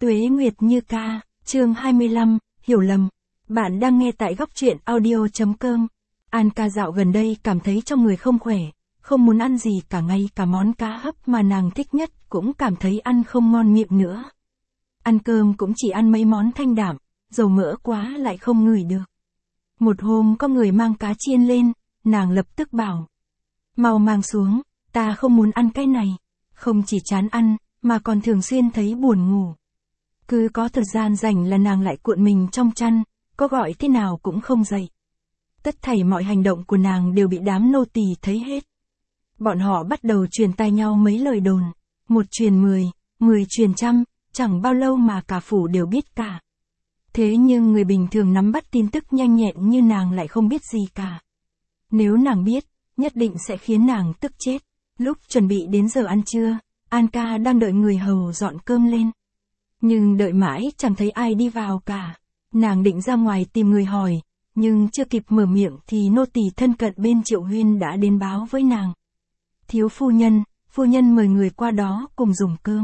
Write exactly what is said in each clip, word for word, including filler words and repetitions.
Tuế Nguyệt Như Ca, chương hai mươi lăm, hiểu lầm. Bạn đang nghe tại góc truyện audio.com. An Ca dạo gần đây cảm thấy trong người không khỏe, không muốn ăn gì cả, ngay cả món cá hấp mà nàng thích nhất cũng cảm thấy ăn không ngon miệng nữa. Ăn cơm cũng chỉ ăn mấy món thanh đạm, dầu mỡ quá lại không ngửi được. Một hôm có người mang cá chiên lên, nàng lập tức bảo: mau mang xuống, ta không muốn ăn cái này. Không chỉ chán ăn, mà còn thường xuyên thấy buồn ngủ. Cứ có thời gian rảnh là nàng lại cuộn mình trong chăn, có gọi thế nào cũng không dậy. Tất thảy mọi hành động của nàng đều bị đám nô tỳ thấy hết. Bọn họ bắt đầu truyền tai nhau mấy lời đồn, một truyền mười, mười truyền trăm, chẳng bao lâu mà cả phủ đều biết cả. Thế nhưng người bình thường nắm bắt tin tức nhanh nhẹn như nàng lại không biết gì cả. Nếu nàng biết, nhất định sẽ khiến nàng tức chết. Lúc chuẩn bị đến giờ ăn trưa, An Ca đang đợi người hầu dọn cơm lên. Nhưng đợi mãi chẳng thấy ai đi vào cả. Nàng định ra ngoài tìm người hỏi, nhưng chưa kịp mở miệng thì nô tỳ thân cận bên Triệu Huyên đã đến báo với nàng: thiếu phu nhân, phu nhân mời người qua đó cùng dùng cơm.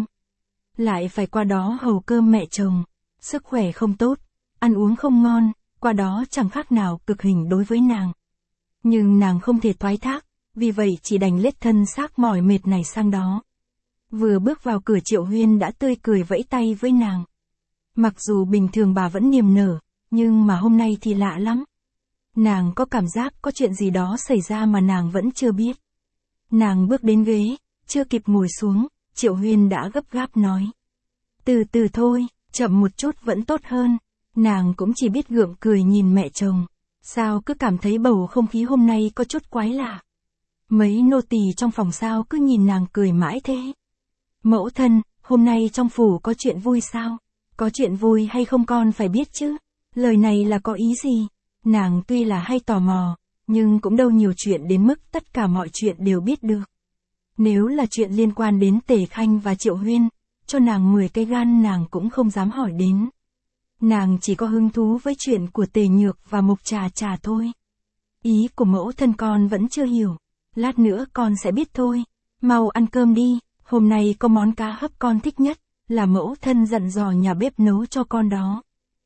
Lại phải qua đó hầu cơm mẹ chồng, sức khỏe không tốt, ăn uống không ngon, qua đó chẳng khác nào cực hình đối với nàng. Nhưng nàng không thể thoái thác, vì vậy chỉ đành lết thân xác mỏi mệt này sang đó. Vừa bước vào cửa Triệu Huyên đã tươi cười vẫy tay với nàng. Mặc dù bình thường bà vẫn niềm nở, nhưng mà hôm nay thì lạ lắm. Nàng có cảm giác có chuyện gì đó xảy ra mà nàng vẫn chưa biết. Nàng bước đến ghế, chưa kịp ngồi xuống, Triệu Huyên đã gấp gáp nói: từ từ thôi, chậm một chút vẫn tốt hơn. Nàng cũng chỉ biết gượng cười nhìn mẹ chồng. Sao cứ cảm thấy bầu không khí hôm nay có chút quái lạ. Mấy nô tỳ trong phòng sao cứ nhìn nàng cười mãi thế. Mẫu thân, hôm nay trong phủ có chuyện vui sao? Có chuyện vui hay không con phải biết chứ? Lời này là có ý gì? Nàng tuy là hay tò mò, nhưng cũng đâu nhiều chuyện đến mức tất cả mọi chuyện đều biết được. Nếu là chuyện liên quan đến Tề Khanh và Triệu Huyên, cho nàng mười cái gan nàng cũng không dám hỏi đến. Nàng chỉ có hứng thú với chuyện của Tề Nhược và Mục Trà Trà thôi. Ý của mẫu thân con vẫn chưa hiểu, lát nữa con sẽ biết thôi. Mau ăn cơm đi, hôm nay có món cá hấp con thích nhất, là mẫu thân dặn dò nhà bếp nấu cho con đó.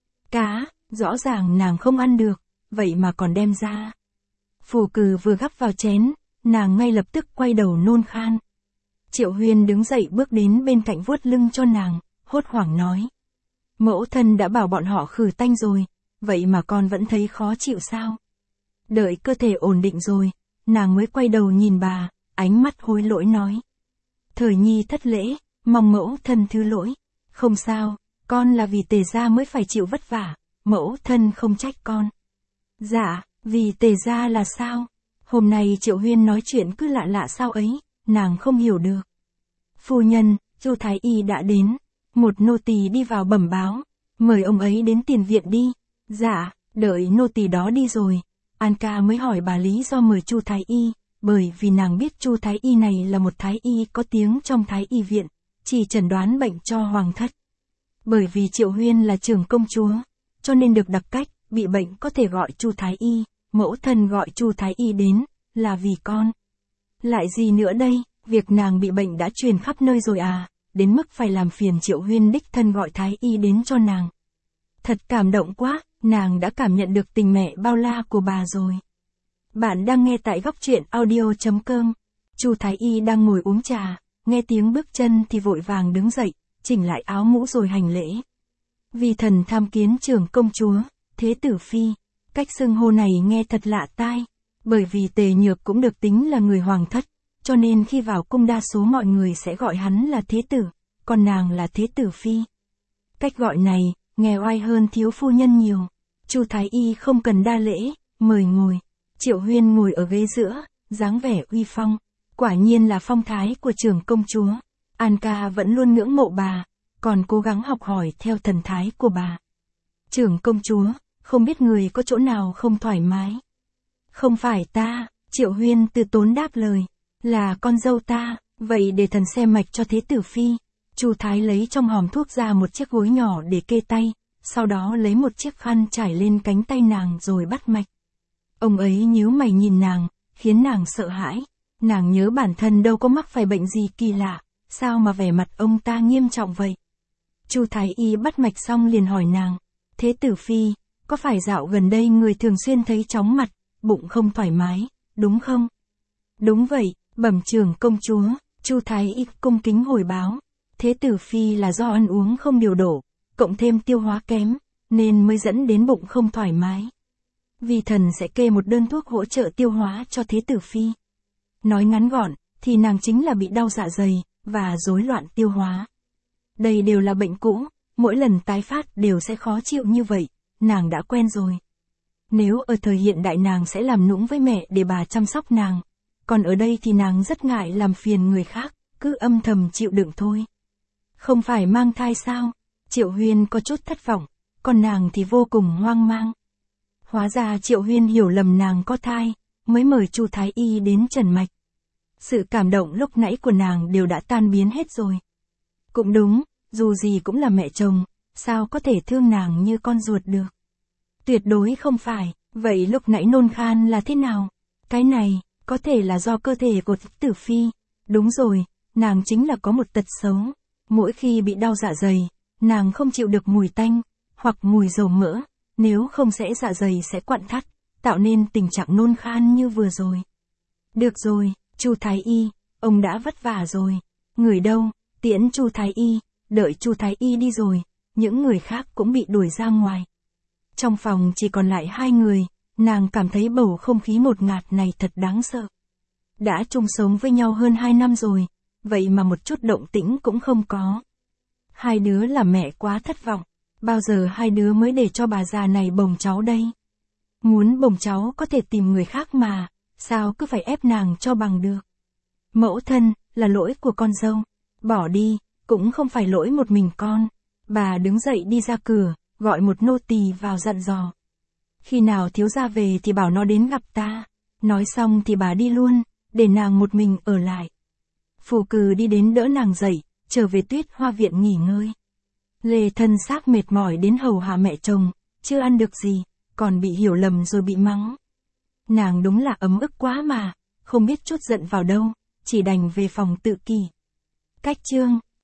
Cá, rõ ràng nàng không ăn được, vậy mà còn đem ra. Phù Cừ vừa gắp vào chén, nàng ngay lập tức quay đầu nôn khan. Triệu Huyên đứng dậy bước đến bên cạnh vuốt lưng cho nàng, hốt hoảng nói: mẫu thân đã bảo bọn họ khử tanh rồi, vậy mà con vẫn thấy khó chịu sao? Đợi cơ thể ổn định rồi, nàng mới quay đầu nhìn bà, ánh mắt hối lỗi nói: Thời nhi thất lễ, mong mẫu thân thứ lỗi. Không sao, con là vì Tề gia mới phải chịu vất vả, mẫu thân không trách con. Dạ, vì Tề gia là sao? Hôm nay Triệu Huyên nói chuyện cứ lạ lạ sao ấy, nàng không hiểu được. Phu nhân, Chu Thái Y đã đến. Một nô tỳ đi vào bẩm báo, mời ông ấy đến tiền viện đi. Dạ, đợi nô tỳ đó đi rồi, An Ca mới hỏi bà lý do mời Chu Thái Y, bởi vì nàng biết Chu Thái Y này là một Thái Y có tiếng trong Thái Y viện, chỉ chẩn đoán bệnh cho hoàng thất. Bởi vì Triệu Huyên là trưởng công chúa, cho nên được đặc cách, bị bệnh có thể gọi Chu Thái Y, mẫu thân gọi Chu Thái Y đến, là vì con. Lại gì nữa đây, việc nàng bị bệnh đã truyền khắp nơi rồi à, đến mức phải làm phiền Triệu Huyên đích thân gọi Thái Y đến cho nàng. Thật cảm động quá, nàng đã cảm nhận được tình mẹ bao la của bà rồi. Bạn đang nghe tại góc truyện audio.com. Chu Thái Y đang ngồi uống trà, nghe tiếng bước chân thì vội vàng đứng dậy, chỉnh lại áo mũ rồi hành lễ. Vi thần tham kiến trưởng công chúa, thế tử phi. Cách xưng hô này nghe thật lạ tai, bởi vì Tề Nhược cũng được tính là người hoàng thất, cho nên khi vào cung đa số mọi người sẽ gọi hắn là thế tử, còn nàng là thế tử phi. Cách gọi này, nghe oai hơn thiếu phu nhân nhiều. Chu Thái Y không cần đa lễ, mời ngồi. Triệu Huyên ngồi ở ghế giữa, dáng vẻ uy phong, quả nhiên là phong thái của trưởng công chúa. An Ca vẫn luôn ngưỡng mộ bà, còn cố gắng học hỏi theo thần thái của bà. Trưởng công chúa, không biết người có chỗ nào không thoải mái? Không phải ta, Triệu Huyên từ tốn đáp lời, là con dâu ta, vậy để thần xem mạch cho thế tử phi. Chu Thái lấy trong hòm thuốc ra một chiếc gối nhỏ để kê tay, sau đó lấy một chiếc khăn trải lên cánh tay nàng rồi bắt mạch. Ông ấy nhíu mày nhìn nàng, khiến nàng sợ hãi. Nàng nhớ bản thân đâu có mắc phải bệnh gì kỳ lạ, sao mà vẻ mặt ông ta nghiêm trọng vậy? Chu Thái Y bắt mạch xong liền hỏi nàng, thế tử phi, có phải dạo gần đây người thường xuyên thấy chóng mặt, bụng không thoải mái, đúng không? Đúng vậy, bẩm trưởng công chúa, Chu Thái Y cung kính hồi báo, thế tử phi là do ăn uống không điều độ, cộng thêm tiêu hóa kém, nên mới dẫn đến bụng không thoải mái. Vi thần sẽ kê một đơn thuốc hỗ trợ tiêu hóa cho thế tử phi. Nói ngắn gọn, thì nàng chính là bị đau dạ dày, và rối loạn tiêu hóa. Đây đều là bệnh cũ, mỗi lần tái phát đều sẽ khó chịu như vậy, nàng đã quen rồi. Nếu ở thời hiện đại nàng sẽ làm nũng với mẹ để bà chăm sóc nàng, còn ở đây thì nàng rất ngại làm phiền người khác, cứ âm thầm chịu đựng thôi. Không phải mang thai sao? Triệu Huyên có chút thất vọng, còn nàng thì vô cùng hoang mang. Hóa ra Triệu Huyên hiểu lầm nàng có thai, mới mời Chu Thái Y đến trần mạch. Sự cảm động lúc nãy của nàng đều đã tan biến hết rồi. Cũng đúng, dù gì cũng là mẹ chồng, sao có thể thương nàng như con ruột được. Tuyệt đối không phải, vậy lúc nãy nôn khan là thế nào? Cái này, có thể là do cơ thể của tử phi. Đúng rồi, nàng chính là có một tật xấu. Mỗi khi bị đau dạ dày, nàng không chịu được mùi tanh, hoặc mùi dầu mỡ, nếu không sẽ dạ dày sẽ quặn thắt, tạo nên tình trạng nôn khan như vừa rồi. Được rồi, Chu Thái Y, ông đã vất vả rồi. Người đâu, tiễn Chu Thái Y, đợi Chu Thái Y đi rồi, những người khác cũng bị đuổi ra ngoài. Trong phòng chỉ còn lại hai người, nàng cảm thấy bầu không khí một ngạt này thật đáng sợ. Đã chung sống với nhau hơn hai năm rồi, vậy mà một chút động tĩnh cũng không có. Hai đứa làm mẹ quá thất vọng, bao giờ hai đứa mới để cho bà già này bồng cháu đây? Muốn bồng cháu có thể tìm người khác mà, sao cứ phải ép nàng cho bằng được? Mẫu thân, là lỗi của con dâu, bỏ đi, cũng không phải lỗi một mình con. Bà đứng dậy đi ra cửa, gọi một nô tỳ vào dặn dò. Khi nào thiếu gia về thì bảo nó đến gặp ta. Nói xong thì bà đi luôn, để nàng một mình ở lại. Phù Cừ đi đến đỡ nàng dậy, trở về Tuyết Hoa viện nghỉ ngơi. Lê thân xác mệt mỏi đến hầu hạ mẹ chồng, chưa ăn được gì, còn bị hiểu lầm rồi bị mắng. Nàng đúng là ấm ức quá mà, không biết chút giận vào đâu, chỉ đành về phòng tự kỷ. Cách chương